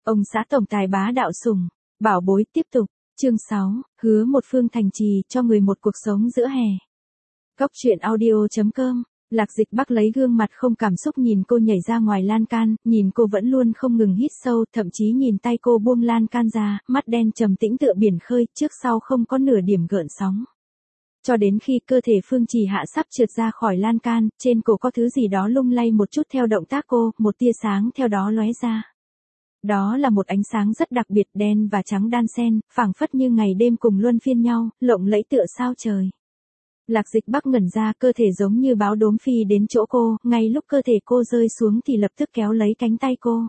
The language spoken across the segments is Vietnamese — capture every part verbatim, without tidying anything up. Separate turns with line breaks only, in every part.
Ông xã tổng tài bá đạo sủng, bảo bối tiếp tục, chương sáu, hứa một phương thành trì cho người một cuộc sống giữa hè. Góc truyện audio.com, Lạc Dịch Bắc lấy gương mặt không cảm xúc nhìn cô nhảy ra ngoài lan can, nhìn cô vẫn luôn không ngừng hít sâu, thậm chí nhìn tay cô buông lan can ra, mắt đen trầm tĩnh tựa biển khơi, trước sau không có nửa điểm gợn sóng. Cho đến khi cơ thể Phương Trì Hạ sắp trượt ra khỏi lan can, trên cổ có thứ gì đó lung lay một chút theo động tác cô, một tia sáng theo đó lóe ra. Đó là một ánh sáng rất đặc biệt, đen và trắng đan xen, phảng phất như ngày đêm cùng luân phiên nhau, lộng lẫy tựa sao trời. Lạc Dịch Bắc ngẩn ra, cơ thể giống như báo đốm phi đến chỗ cô, ngay lúc cơ thể cô rơi xuống thì lập tức kéo lấy cánh tay cô.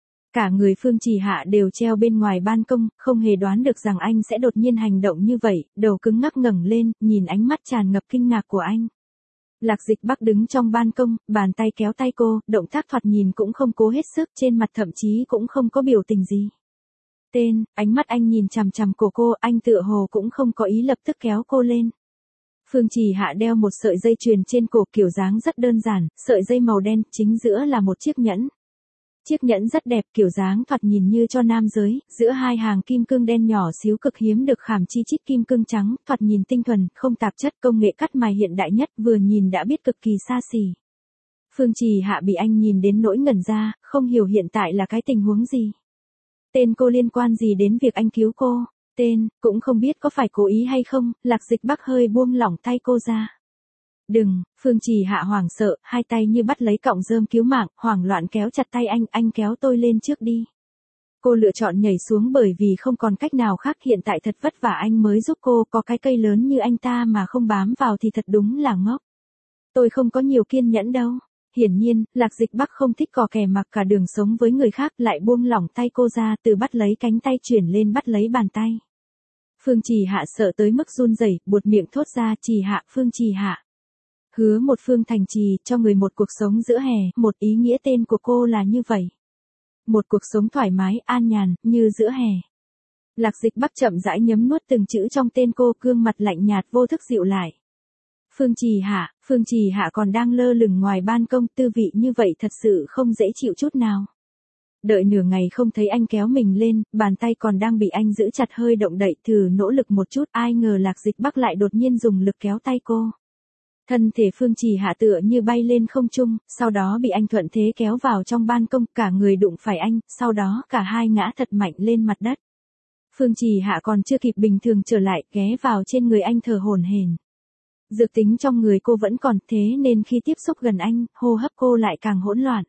Cả người Phương Trì Hạ đều treo bên ngoài ban công, không hề đoán được rằng anh sẽ đột nhiên hành động như vậy, đầu cứng ngắc ngẩng lên, nhìn ánh mắt tràn ngập kinh ngạc của anh. Lạc Dịch Bắc đứng trong ban công, bàn tay kéo tay cô, động tác thoạt nhìn cũng không cố hết sức, trên mặt thậm chí cũng không có biểu tình gì. Tên, ánh mắt anh nhìn chằm chằm cổ cô, anh tựa hồ cũng không có ý lập tức kéo cô lên. Phương Trì Hạ đeo một sợi dây chuyền trên cổ, kiểu dáng rất đơn giản, sợi dây màu đen, chính giữa là một chiếc nhẫn. Chiếc nhẫn rất đẹp, kiểu dáng thoạt nhìn như cho nam giới, giữa hai hàng kim cương đen nhỏ xíu cực hiếm được khảm chi chít kim cương trắng, thoạt nhìn tinh thuần, không tạp chất, công nghệ cắt mài hiện đại nhất, vừa nhìn đã biết cực kỳ xa xỉ. Phương Trì Hạ bị anh nhìn đến nỗi ngẩn ra, không hiểu hiện tại là cái tình huống gì. Tên cô liên quan gì đến việc anh cứu cô? Tên, cũng không biết có phải cố ý hay không, Lạc Dịch Bắc hơi buông lỏng tay cô ra. Đừng, Phương Trì Hạ hoảng sợ, hai tay như bắt lấy cọng rơm cứu mạng, hoảng loạn kéo chặt tay anh, anh kéo tôi lên trước đi. Cô lựa chọn nhảy xuống bởi vì không còn cách nào khác, hiện tại thật vất vả anh mới giúp cô, có cái cây lớn như anh ta mà không bám vào thì thật đúng là ngốc. Tôi không có nhiều kiên nhẫn đâu. Hiển nhiên, Lạc Dịch Bắc không thích cò kè mặc cả đường sống với người khác, lại buông lỏng tay cô ra, từ bắt lấy cánh tay chuyển lên bắt lấy bàn tay. Phương Trì Hạ sợ tới mức run rẩy, buột miệng thốt ra, Trì Hạ, Phương Trì Hạ. Hứa một phương thành trì, cho người một cuộc sống giữa hè, một ý nghĩa tên của cô là như vậy. Một cuộc sống thoải mái, an nhàn, như giữa hè. Lạc Dịch Bắc chậm rãi nhấm nuốt từng chữ trong tên cô, gương mặt lạnh nhạt vô thức dịu lại. Phương Trì Hạ, Phương Trì Hạ còn đang lơ lửng ngoài ban công, tư vị như vậy thật sự không dễ chịu chút nào. Đợi nửa ngày không thấy anh kéo mình lên, bàn tay còn đang bị anh giữ chặt hơi động đậy, thử nỗ lực một chút, ai ngờ Lạc Dịch Bắc lại đột nhiên dùng lực kéo tay cô. Thân thể Phương Trì Hạ tựa như bay lên không trung, sau đó bị anh thuận thế kéo vào trong ban công, cả người đụng phải anh, sau đó cả hai ngã thật mạnh lên mặt đất. Phương Trì Hạ còn chưa kịp bình thường trở lại, ghé vào trên người anh thở hổn hển. Dược tính trong người cô vẫn còn, thế nên khi tiếp xúc gần anh, hô hấp cô lại càng hỗn loạn.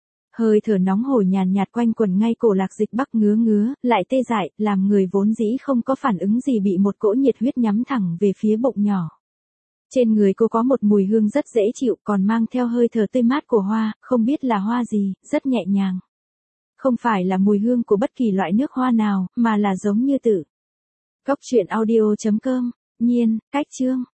Hơi thở nóng hổi nhàn nhạt quanh quẩn ngay cổ Lạc Dịch Bắc, ngứa ngứa, lại tê dại, làm người vốn dĩ không có phản ứng gì bị một cỗ nhiệt huyết nhắm thẳng về phía bụng nhỏ. Trên người cô có một mùi hương rất dễ chịu, còn mang theo hơi thở tươi mát của hoa, không biết là hoa gì, rất nhẹ nhàng. Không phải là mùi hương của bất kỳ loại nước hoa nào, mà là giống như tự. Góc truyện audio.com, Nhiên, cách chương.